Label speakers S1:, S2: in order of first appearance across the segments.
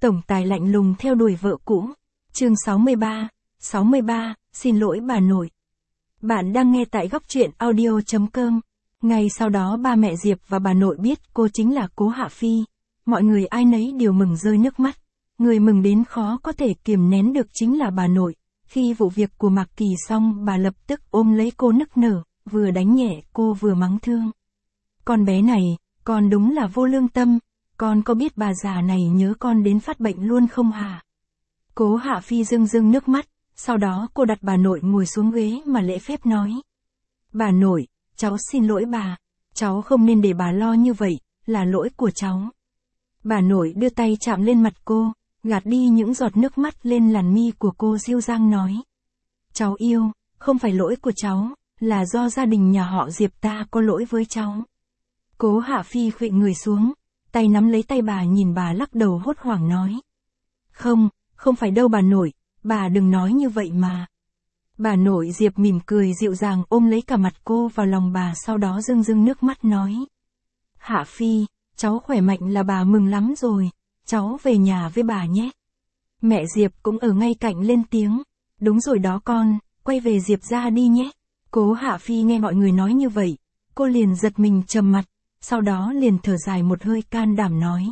S1: Tổng tài lạnh lùng theo đuổi vợ cũ. Chương 63, xin lỗi bà nội. Bạn đang nghe tại góc truyện audio.com. Ngay sau đó ba mẹ Diệp và bà nội biết cô chính là Cố Hạ Phi. Mọi người ai nấy đều mừng rơi nước mắt. Người mừng đến khó có thể kiềm nén được chính là bà nội. Khi vụ việc của Mạc Kỳ xong, bà lập tức ôm lấy cô nức nở, vừa đánh nhẹ cô vừa mắng thương. Con bé này, con đúng là vô lương tâm, con có biết bà già này nhớ con đến phát bệnh luôn không hả? Cố Hạ Phi rưng rưng nước mắt, sau đó cô đặt bà nội ngồi xuống ghế mà lễ phép nói. Bà nội, cháu xin lỗi bà, cháu không nên để bà lo như vậy, là lỗi của cháu. Bà nội đưa tay chạm lên mặt cô, gạt đi những giọt nước mắt lên làn mi của cô, dịu dàng nói. Cháu yêu, không phải lỗi của cháu, là do gia đình nhà họ Diệp ta có lỗi với cháu. Cố Hạ Phi khuỵu người xuống, tay nắm lấy tay bà, nhìn bà lắc đầu hốt hoảng nói. Không phải đâu bà nội, bà đừng nói như vậy mà. Bà nội Diệp mỉm cười dịu dàng ôm lấy cả mặt cô vào lòng bà, sau đó rưng rưng nước mắt nói. Hạ Phi, cháu khỏe mạnh là bà mừng lắm rồi, cháu về nhà với bà nhé. Mẹ Diệp cũng ở ngay cạnh lên tiếng. Đúng rồi đó con, quay về Diệp ra đi nhé. Cố Hạ Phi nghe mọi người nói như vậy, cô liền giật mình trầm mặt, sau đó liền thở dài một hơi can đảm nói.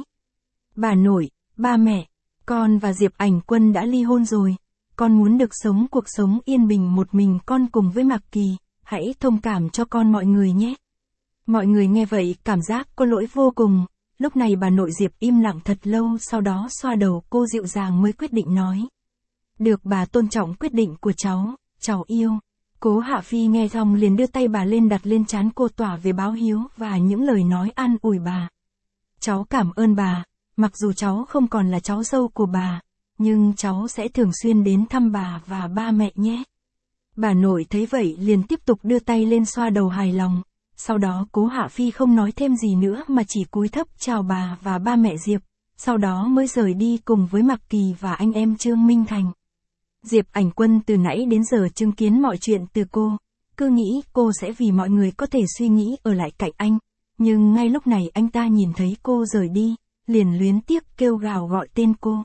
S1: Bà nội, ba mẹ, con và Diệp Ảnh Quân đã ly hôn rồi, con muốn được sống cuộc sống yên bình một mình con cùng với Mạc Kỳ, hãy thông cảm cho con mọi người nhé. Mọi người nghe vậy cảm giác có lỗi vô cùng, lúc này bà nội Diệp im lặng thật lâu, sau đó xoa đầu cô dịu dàng mới quyết định nói. Được, bà tôn trọng quyết định của cháu, cháu yêu. Cố Hạ Phi nghe xong liền đưa tay bà lên đặt lên trán cô, tỏa về báo hiếu và những lời nói an ủi bà. Cháu cảm ơn bà, mặc dù cháu không còn là cháu dâu của bà, nhưng cháu sẽ thường xuyên đến thăm bà và ba mẹ nhé. Bà nội thấy vậy liền tiếp tục đưa tay lên xoa đầu hài lòng, sau đó Cố Hạ Phi không nói thêm gì nữa mà chỉ cúi thấp chào bà và ba mẹ Diệp, sau đó mới rời đi cùng với Mạc Kỳ và anh em Trương Minh Thành. Diệp Ảnh Quân từ nãy đến giờ chứng kiến mọi chuyện từ cô, cứ nghĩ cô sẽ vì mọi người có thể suy nghĩ ở lại cạnh anh, nhưng ngay lúc này anh ta nhìn thấy cô rời đi, liền luyến tiếc kêu gào gọi tên cô.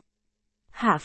S1: Hạ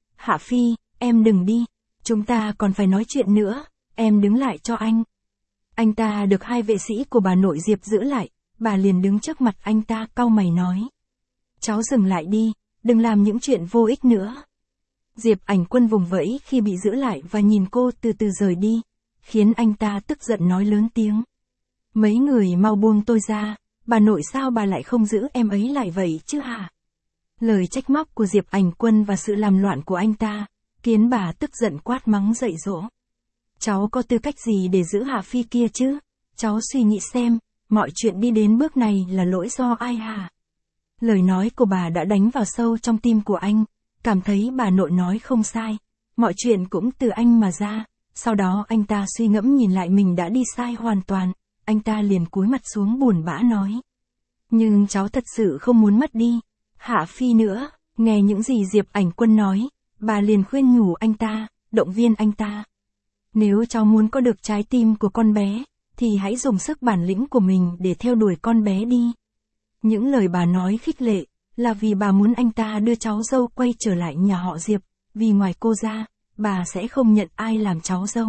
S1: Phi, em đừng đi, chúng ta còn phải nói chuyện nữa, em đứng lại cho anh. Anh ta được hai vệ sĩ của bà nội Diệp giữ lại, bà liền đứng trước mặt anh ta cau mày nói. Cháu dừng lại đi, đừng làm những chuyện vô ích nữa. Diệp Ảnh Quân vùng vẫy khi bị giữ lại và nhìn cô từ từ rời đi, khiến anh ta tức giận nói lớn tiếng. Mấy người mau buông tôi ra, bà nội sao bà lại không giữ em ấy lại vậy chứ hả? Lời trách móc của Diệp Ảnh Quân và sự làm loạn của anh ta, khiến bà tức giận quát mắng dạy dỗ. Cháu có tư cách gì để giữ Hạ Phi kia chứ? Cháu suy nghĩ xem, mọi chuyện đi đến bước này là lỗi do ai hả? Lời nói của bà đã đánh vào sâu trong tim của anh, cảm thấy bà nội nói không sai, mọi chuyện cũng từ anh mà ra. Sau đó anh ta suy ngẫm nhìn lại mình đã đi sai hoàn toàn, anh ta liền cúi mặt xuống buồn bã nói. Nhưng cháu thật sự không muốn mất đi Hạ Phi nữa. Nghe những gì Diệp Ảnh Quân nói, bà liền khuyên nhủ anh ta, động viên anh ta. Nếu cháu muốn có được trái tim của con bé, thì hãy dùng sức bản lĩnh của mình để theo đuổi con bé đi. Những lời bà nói khích lệ, là vì bà muốn anh ta đưa cháu dâu quay trở lại nhà họ Diệp, vì ngoài cô ra, bà sẽ không nhận ai làm cháu dâu.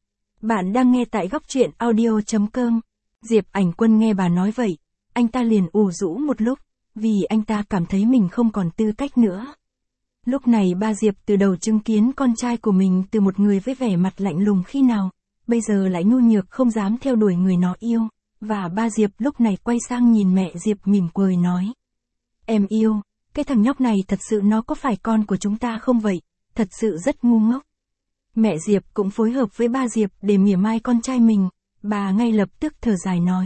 S1: Bạn đang nghe tại góc truyện audio.com. Diệp Ảnh Quân nghe bà nói vậy, anh ta liền ủ rũ một lúc, vì anh ta cảm thấy mình không còn tư cách nữa. Lúc này ba Diệp từ đầu chứng kiến con trai của mình từ một người với vẻ mặt lạnh lùng khi nào, bây giờ lại nhu nhược không dám theo đuổi người nó yêu, và ba Diệp lúc này quay sang nhìn mẹ Diệp mỉm cười nói. Em yêu, cái thằng nhóc này thật sự nó có phải con của chúng ta không vậy, thật sự rất ngu ngốc. Mẹ Diệp cũng phối hợp với ba Diệp để mỉa mai con trai mình, bà ngay lập tức thở dài nói.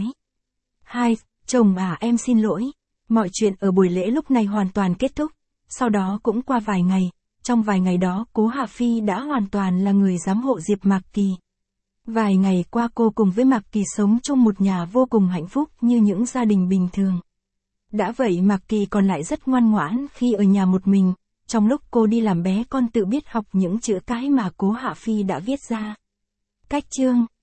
S1: Chồng à, em xin lỗi. Mọi chuyện ở buổi lễ lúc này hoàn toàn kết thúc, sau đó cũng qua vài ngày, trong vài ngày đó Cố Hạ Phi đã hoàn toàn là người giám hộ Diệp Mạc Kỳ. Vài ngày qua cô cùng với Mạc Kỳ sống chung một nhà vô cùng hạnh phúc như những gia đình bình thường. Đã vậy Mạc Kỳ còn lại rất ngoan ngoãn khi ở nhà một mình, trong lúc cô đi làm bé con tự biết học những chữ cái mà Cố Hạ Phi đã viết ra. Cách chương